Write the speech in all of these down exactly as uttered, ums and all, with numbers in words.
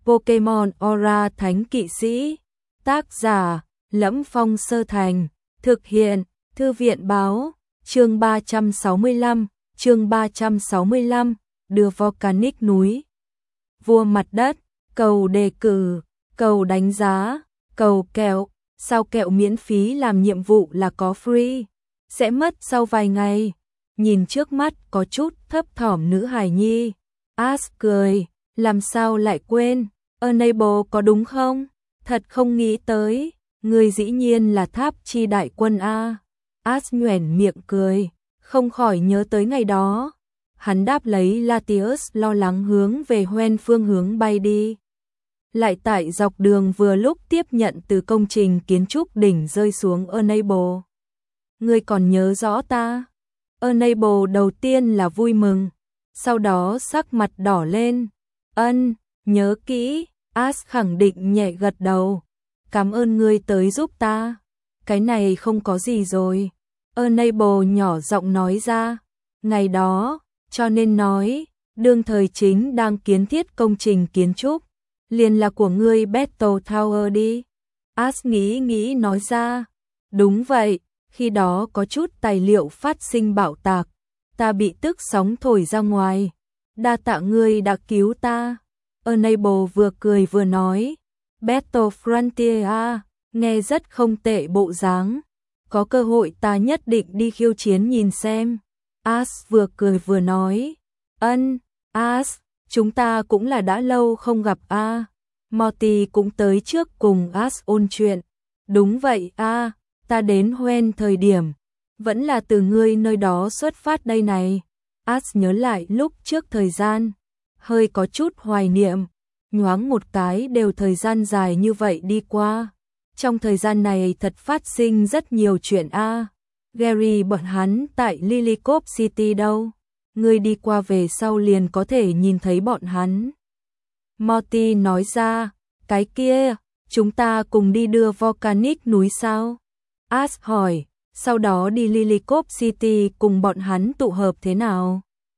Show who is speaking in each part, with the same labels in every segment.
Speaker 1: Pokemon Aura Thánh Kỵ Sĩ. Tác giả: Lẫm Phong Sơ Thành. Thực hiện: Thư viện báo. Chương ba trăm sáu mươi lăm, chương ba trăm sáu mươi lăm, đưa Volcanic núi. Vua mặt đất, cầu đề cử, cầu đánh giá, cầu kẹo, sao kẹo miễn phí làm nhiệm vụ là có free, sẽ mất sau vài ngày. Nhìn trước mắt có chút thấp thỏm nữ hài nhi, Ash cười, làm sao lại quên, Enable có đúng không? Thật không nghĩ tới, người dĩ nhiên là Tháp Chi đại quân a. Ash nhoẻn miệng cười, không khỏi nhớ tới ngày đó. Hắn đáp lấy Latius lo lắng hướng về Hoenn phương hướng bay đi. Lại tại dọc đường vừa lúc tiếp nhận từ công trình kiến trúc đỉnh rơi xuống Enable. Ngươi còn nhớ rõ ta? Enable đầu tiên là vui mừng, sau đó sắc mặt đỏ lên. Ân, nhớ kỹ, Ash khẳng định nhẹ gật đầu. Cảm ơn ngươi tới giúp ta. Cái này không có gì rồi. Enable nhỏ giọng nói ra. Ngày đó, cho nên nói, đương thời chính đang kiến thiết công trình kiến trúc, liền là của ngươi Battle Tower đi. Ash nghĩ nghĩ nói ra. Đúng vậy, khi đó có chút tài liệu phát sinh bạo tạc, ta bị tức sóng thổi ra ngoài. Đa tạ ngươi đã cứu ta. Enable vừa cười vừa nói. Battle Frontier a, nghe rất không tệ bộ dáng. Có cơ hội ta nhất định đi khiêu chiến nhìn xem. Ash vừa cười vừa nói. Ân, Ash, chúng ta cũng là đã lâu không gặp a. Morty cũng tới trước cùng Ash ôn chuyện. Đúng vậy a, ta đến Hoenn thời điểm, vẫn là từ ngươi nơi đó xuất phát đây này. Ash nhớ lại lúc trước thời gian, hơi có chút hoài niệm. Nhoáng một cái đều thời gian dài như vậy đi qua. Trong thời gian này thật phát sinh rất nhiều chuyện a. À. Gary bọn hắn tại Lillicop City đâu? Ngươi đi qua về sau liền có thể nhìn thấy bọn hắn. Morty nói ra, cái kia, chúng ta cùng đi đưa Volcanic núi sao? Ash hỏi, sau đó đi Lillicop City cùng bọn hắn tụ hợp thế nào?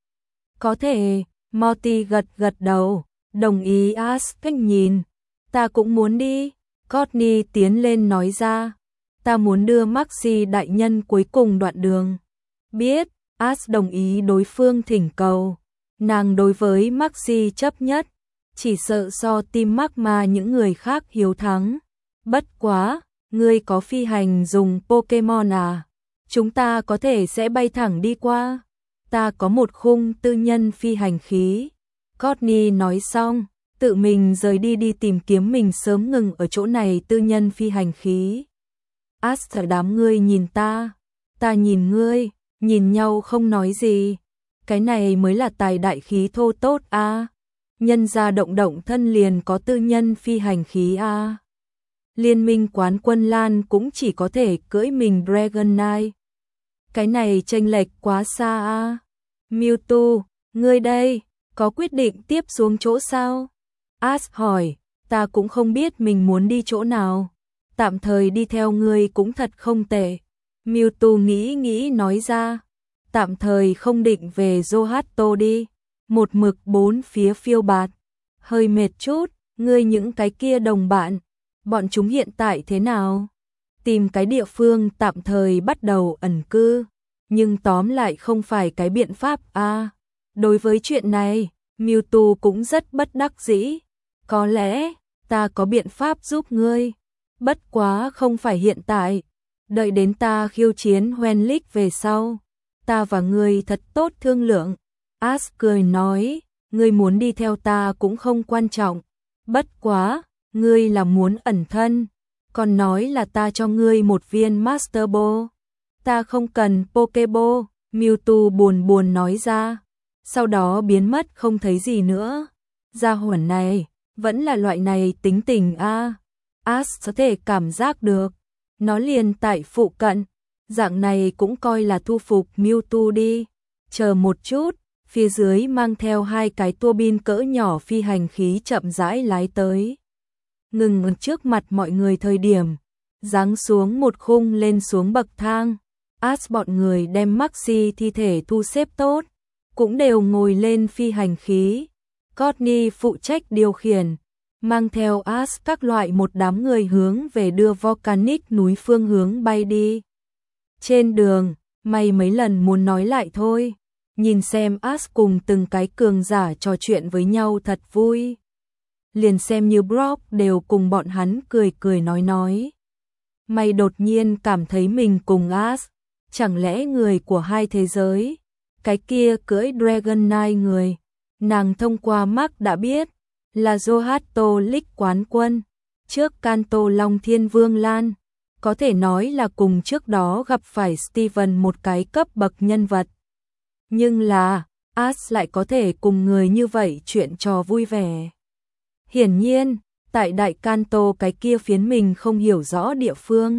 Speaker 1: Có thể, Morty gật gật đầu, đồng ý. Ash cách nhìn, ta cũng muốn đi. Courtney tiến lên nói ra, ta muốn đưa Maxi đại nhân cuối cùng đoạn đường. Biết, Ash đồng ý đối phương thỉnh cầu. Nàng đối với Maxi chấp nhất, chỉ sợ so Team Magma những người khác hiếu thắng. Bất quá, ngươi có phi hành dùng Pokemon à? Chúng ta có thể sẽ bay thẳng đi qua. Ta có một khung tư nhân phi hành khí. Courtney nói xong, tự mình rời đi đi tìm kiếm mình sớm ngừng ở chỗ này tư nhân phi hành khí. Ash, đám ngươi nhìn ta, ta nhìn ngươi, nhìn nhau không nói gì. Cái này mới là tài đại khí thô tốt a. À. Nhân gia động động thân liền có tư nhân phi hành khí a. À. Liên minh quán quân Lan cũng chỉ có thể cưỡi mình Dragonite. Cái này chênh lệch quá xa a. À. Mewtwo, ngươi đây, có quyết định tiếp xuống chỗ sao? Ash hỏi, ta cũng không biết mình muốn đi chỗ nào. Tạm thời đi theo ngươi cũng thật không tệ. Mewtwo nghĩ nghĩ nói ra, tạm thời không định về Johto đi. Một mực bốn phía phiêu bạt, hơi mệt chút. Ngươi những cái kia đồng bạn, bọn chúng hiện tại thế nào? Tìm cái địa phương tạm thời bắt đầu ẩn cư, nhưng tóm lại không phải cái biện pháp a. À, đối với chuyện này, Mewtwo cũng rất bất đắc dĩ. Có lẽ, ta có biện pháp giúp ngươi. Bất quá không phải hiện tại. Đợi đến ta khiêu chiến Hoenn League về sau. Ta và ngươi thật tốt thương lượng. Ash cười nói, ngươi muốn đi theo ta cũng không quan trọng. Bất quá, ngươi là muốn ẩn thân. Còn nói là ta cho ngươi một viên Master Ball. Ta không cần Pokeball, Mewtwo buồn buồn nói ra. Sau đó biến mất không thấy gì nữa. Gia hỏa này, vẫn là loại này tính tình a. À. Ash có thể cảm giác được, nó liền tại phụ cận, dạng này cũng coi là thu phục Mewtwo đi. Chờ một chút, phía dưới mang theo hai cái tua bin cỡ nhỏ phi hành khí chậm rãi lái tới. Ngừng trước mặt mọi người thời điểm, giáng xuống một khung lên xuống bậc thang. Ash bọn người đem Maxi thi thể thu xếp tốt, cũng đều ngồi lên phi hành khí. Courtney phụ trách điều khiển, mang theo As các loại một đám người hướng về đưa Volcanic núi phương hướng bay đi. Trên đường, May mấy lần muốn nói lại thôi, nhìn xem As cùng từng cái cường giả trò chuyện với nhau thật vui. Liền xem như Brock đều cùng bọn hắn cười cười nói nói. May đột nhiên cảm thấy mình cùng As, chẳng lẽ người của hai thế giới, cái kia cưỡi Dragon Knight người, nàng thông qua Mark đã biết, là Johto League quán quân, trước Kanto Long Thiên Vương Lan, có thể nói là cùng trước đó gặp phải Steven một cái cấp bậc nhân vật. Nhưng là, As lại có thể cùng người như vậy chuyện trò vui vẻ. Hiển nhiên, tại Đại Kanto cái kia phiến mình không hiểu rõ địa phương.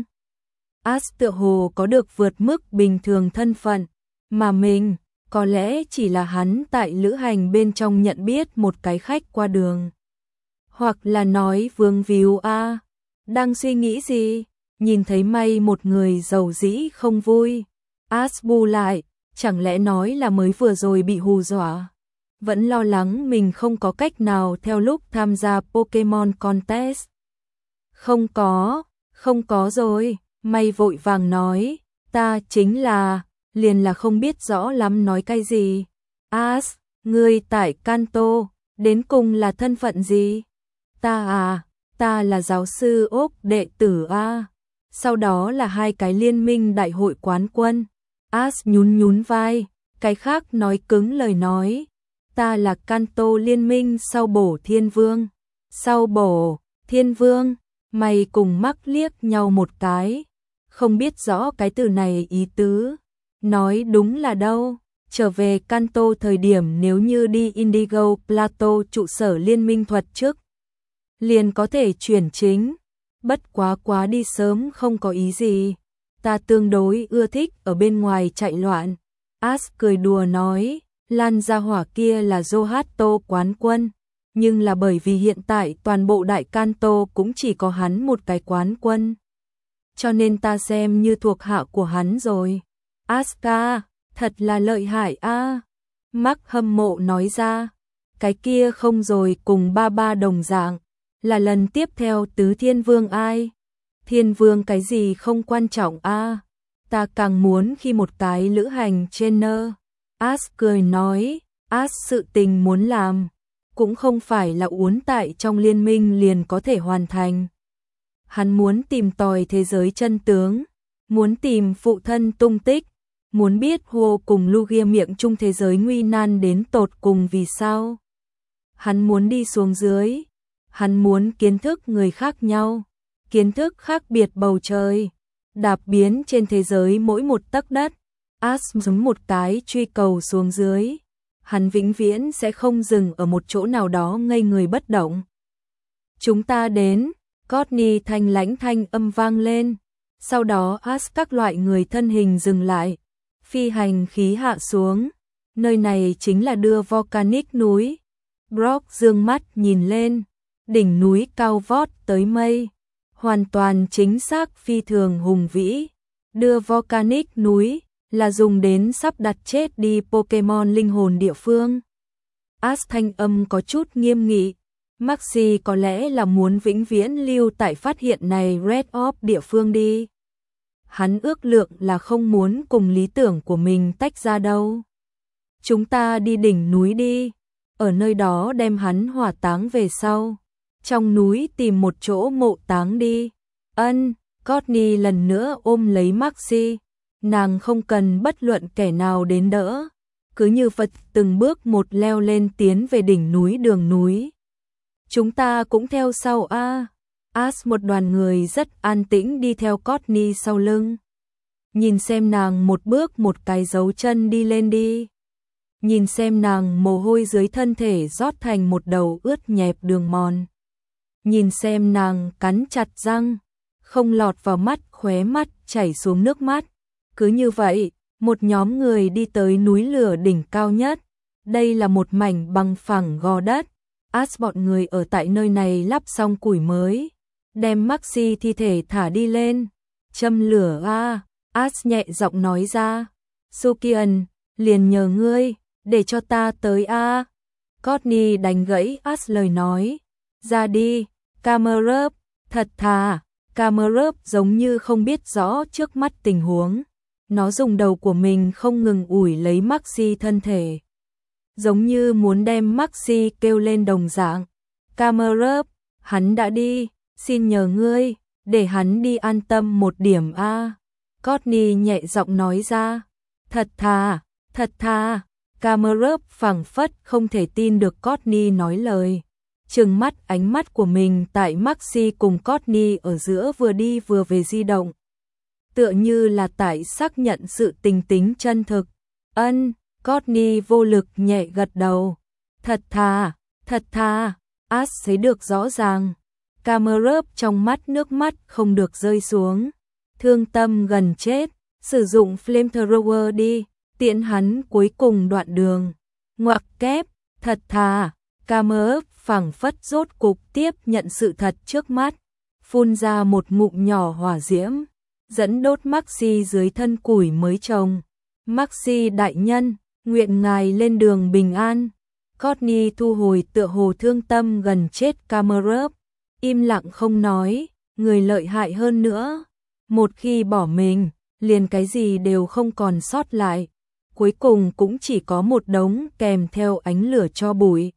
Speaker 1: As tựa hồ có được vượt mức bình thường thân phận, mà mình, có lẽ chỉ là hắn tại lữ hành bên trong nhận biết một cái khách qua đường. Hoặc là nói vương víu a, đang suy nghĩ gì, nhìn thấy May một người giàu dĩ không vui. As bu lại, chẳng lẽ nói là mới vừa rồi bị hù dọa. Vẫn lo lắng mình không có cách nào theo lúc tham gia Pokemon Contest. Không có, không có rồi, May vội vàng nói, ta chính là, liền là không biết rõ lắm nói cái gì. As, ngươi tại Kanto, đến cùng là thân phận gì? Ta à, ta là giáo sư Ốc đệ tử A. Sau đó là hai cái liên minh đại hội quán quân. As nhún nhún vai, cái khác nói cứng lời nói. Ta là Kanto liên minh sau bổ thiên vương. Sau bổ, thiên vương, mày cùng mắc liếc nhau một cái. Không biết rõ cái từ này ý tứ. Nói đúng là đâu, trở về Kanto thời điểm nếu như đi Indigo Plateau trụ sở liên minh thuật trước. Liền có thể chuyển chính, bất quá quá đi sớm không có ý gì. Ta tương đối ưa thích ở bên ngoài chạy loạn. As cười đùa nói, Lan gia hỏa kia là Johto quán quân, nhưng là bởi vì hiện tại toàn bộ Đại Kanto cũng chỉ có hắn một cái quán quân. Cho nên ta xem như thuộc hạ của hắn rồi. Aska, thật là lợi hại a. À. Mark hâm mộ nói ra, cái kia không rồi cùng ba ba đồng dạng, là lần tiếp theo tứ thiên vương ai? Thiên vương cái gì không quan trọng a, à. Ta càng muốn khi một cái lữ hành trainer. As cười nói, As sự tình muốn làm, cũng không phải là uốn tại trong liên minh liền có thể hoàn thành. Hắn muốn tìm tòi thế giới chân tướng, muốn tìm phụ thân tung tích, muốn biết Huo cùng Lugia miệng chung thế giới nguy nan đến tột cùng vì sao. Hắn muốn đi xuống dưới, hắn muốn kiến thức người khác nhau, kiến thức khác biệt bầu trời, đạp biến trên thế giới mỗi một tấc đất. As giống một cái truy cầu xuống dưới, hắn vĩnh viễn sẽ không dừng ở một chỗ nào đó ngây người bất động. Chúng ta đến, Courtney thanh lãnh thanh âm vang lên, sau đó As các loại người thân hình dừng lại, phi hành khí hạ xuống, nơi này chính là đưa Volcanic núi. Brock dương mắt nhìn lên, đỉnh núi cao vót tới mây, hoàn toàn chính xác phi thường hùng vĩ, đưa Volcanic núi là dùng đến sắp đặt chết đi Pokemon linh hồn địa phương. As thanh âm có chút nghiêm nghị, Maxi có lẽ là muốn vĩnh viễn lưu tại phát hiện này Red Orb địa phương đi. Hắn ước lượng là không muốn cùng lý tưởng của mình tách ra đâu. Chúng ta đi đỉnh núi đi, ở nơi đó đem hắn hỏa táng về sau. Trong núi tìm một chỗ mộ táng đi. Ân, Courtney lần nữa ôm lấy Maxi. Nàng không cần bất luận kẻ nào đến đỡ, cứ như Phật từng bước một leo lên tiến về đỉnh núi đường núi. Chúng ta cũng theo sau a. À. As một đoàn người rất an tĩnh đi theo Courtney sau lưng. Nhìn xem nàng một bước một cái dấu chân đi lên đi. Nhìn xem nàng mồ hôi dưới thân thể rót thành một đầu ướt nhẹp đường mòn. Nhìn xem nàng cắn chặt răng, không lọt vào mắt, khóe mắt chảy xuống nước mắt. Cứ như vậy, một nhóm người đi tới núi lửa đỉnh cao nhất. Đây là một mảnh bằng phẳng gò đất. As bọn người ở tại nơi này lắp xong củi mới, đem Maxi thi thể thả đi lên. Châm lửa a, As nhẹ giọng nói ra. Sukian, liền nhờ ngươi, để cho ta tới a. Courtney đánh gãy As lời nói. ra đi, Camerup, thật thà. Camerup giống như không biết rõ trước mắt tình huống. Nó dùng đầu của mình không ngừng ủi lấy Maxi thân thể. Giống như muốn đem Maxi kêu lên đồng dạng. Camerup, hắn đã đi, xin nhờ ngươi, để hắn đi an tâm một điểm a. À. Courtney nhẹ giọng nói ra. Thật thà, thật thà. Camerup phảng phất không thể tin được Courtney nói lời. Trừng mắt ánh mắt của mình tại Maxi cùng Courtney ở giữa vừa đi vừa về di động. Tựa như là tại xác nhận sự tình tính chân thực. Ân, Courtney vô lực nhẹ gật đầu. Thật thà, thật thà, Ash thấy được rõ ràng. Camerup trong mắt nước mắt không được rơi xuống. Thương tâm gần chết, sử dụng flamethrower đi, tiễn hắn cuối cùng đoạn đường. Ngoặc kép, thật thà, Camerup phảng phất rốt cục tiếp nhận sự thật trước mắt, phun ra một ngụm nhỏ hỏa diễm, dẫn đốt Maxi dưới thân củi mới trồng. Maxi đại nhân, nguyện ngài lên đường bình an. Courtney thu hồi tựa hồ thương tâm gần chết Camerup, im lặng không nói, người lợi hại hơn nữa. Một khi bỏ mình, liền cái gì đều không còn sót lại, cuối cùng cũng chỉ có một đống kèm theo ánh lửa cho bụi.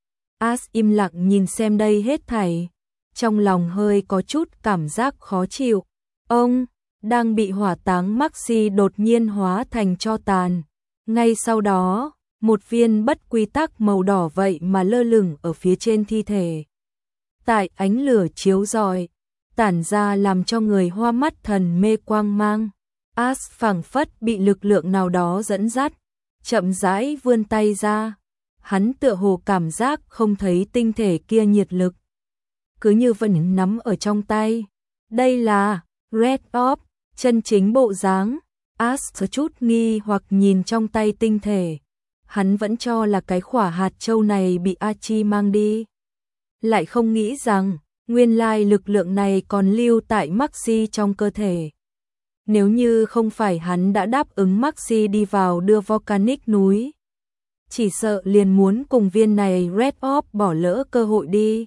Speaker 1: Ash im lặng nhìn xem đây hết thảy, trong lòng hơi có chút cảm giác khó chịu. Ông đang bị hỏa táng Maxi đột nhiên hóa thành tro tàn. Ngay sau đó, một viên bất quy tắc màu đỏ vậy mà lơ lửng ở phía trên thi thể. Tại ánh lửa chiếu rọi, tản ra làm cho người hoa mắt thần mê quang mang. Ash phảng phất bị lực lượng nào đó dẫn dắt, chậm rãi vươn tay ra. Hắn tựa hồ cảm giác không thấy tinh thể kia nhiệt lực, cứ như vẫn nắm ở trong tay. Đây là Red Orb, chân chính bộ dáng. Ash có chút nghi hoặc nhìn trong tay tinh thể. Hắn vẫn cho là cái quả hạt châu này bị Archie mang đi, lại không nghĩ rằng nguyên lai lực lượng này còn lưu tại Maxi trong cơ thể. Nếu như không phải hắn đã đáp ứng Maxi đi vào đưa Volcanic núi, chỉ sợ liền muốn cùng viên này Red Orb bỏ lỡ cơ hội đi.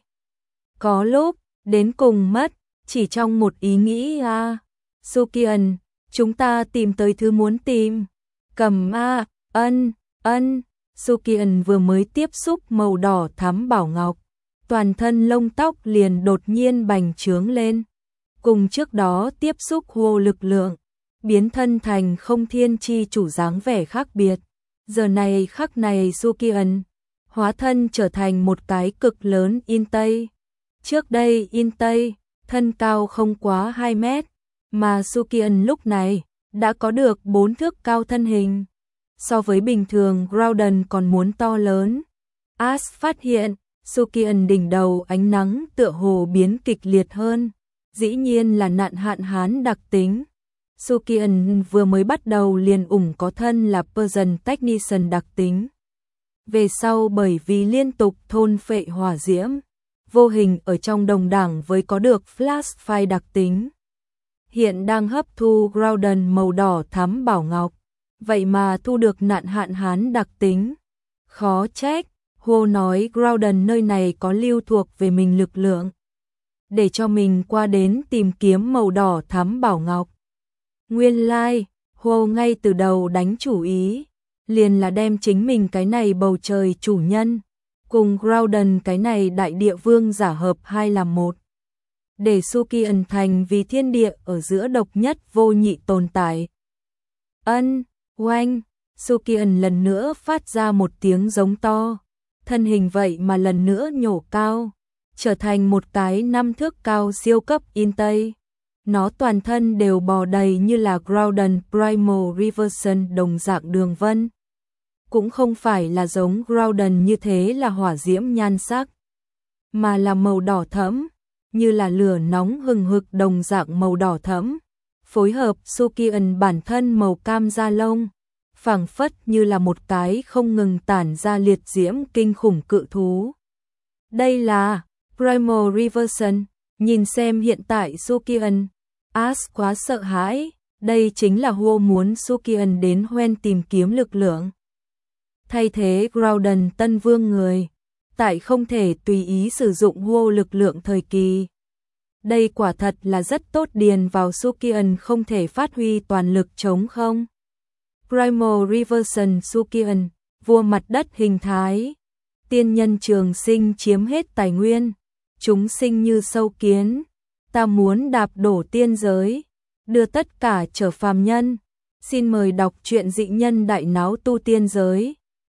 Speaker 1: Có lúc, đến cùng mất, chỉ trong một ý nghĩ a. À. Sukian, chúng ta tìm tới thứ muốn tìm. Cầm a, à, ân, ân. Sukian vừa mới tiếp xúc màu đỏ thắm bảo ngọc, toàn thân lông tóc liền đột nhiên bành trướng lên. Cùng trước đó tiếp xúc hô lực lượng, biến thân thành không thiên chi chủ dáng vẻ khác biệt. Giờ này khắc này Sukian hóa thân trở thành một cái cực lớn in tây. Trước đây in tây, thân cao không quá hai mét, mà Sukian lúc này đã có được bốn thước cao thân hình. So với bình thường Groudon còn muốn to lớn. Ash phát hiện, Sukian đỉnh đầu ánh nắng tựa hồ biến kịch liệt hơn. Dĩ nhiên là nạn hạn hán đặc tính. Sukian vừa mới bắt đầu liền ủng có thân là Persian Technician đặc tính. Về sau bởi vì liên tục thôn phệ hỏa diễm, vô hình ở trong đồng đẳng với có được Flash Fire đặc tính. Hiện đang hấp thu Groudon màu đỏ thắm bảo ngọc, vậy mà thu được nạn hạn hán đặc tính. Khó trách, Hồ nói Groudon nơi này có lưu thuộc về mình lực lượng, để cho mình qua đến tìm kiếm màu đỏ thắm bảo ngọc. Nguyên lai, like, Hồ ngay từ đầu đánh chủ ý, liền là đem chính mình cái này bầu trời chủ nhân, cùng Groudon cái này đại địa vương giả hợp hai làm một. Để Sukian thành vì thiên địa ở giữa độc nhất vô nhị tồn tại. Ân, oanh, Sukian lần nữa phát ra một tiếng giống to, thân hình vậy mà lần nữa nhổ cao, trở thành một cái năm thước cao siêu cấp in tây. Nó toàn thân đều bò đầy như là Groudon Primal Reversion đồng dạng đường vân. Cũng không phải là giống Groudon như thế là hỏa diễm nhan sắc, mà là màu đỏ thẫm, như là lửa nóng hừng hực đồng dạng màu đỏ thẫm, phối hợp Sukian bản thân màu cam da lông, phảng phất như là một cái không ngừng tản ra liệt diễm kinh khủng cự thú. Đây là Primal Reversion, nhìn xem hiện tại Sukian, Ash quá sợ hãi, đây chính là Hô muốn Sukian đến Hoenn tìm kiếm lực lượng. Thay thế Groudon tân vương người, tại không thể tùy ý sử dụng vô lực lượng thời kỳ. Đây quả thật là rất tốt, điền vào Sukian không thể phát huy toàn lực chống không. Primal Reversion Sukian, vua mặt đất hình thái. Tiên nhân trường sinh chiếm hết tài nguyên, chúng sinh như sâu kiến, ta muốn đạp đổ tiên giới, đưa tất cả trở phàm nhân. Xin mời đọc truyện Dị Nhân Đại Náo Tu Tiên Giới.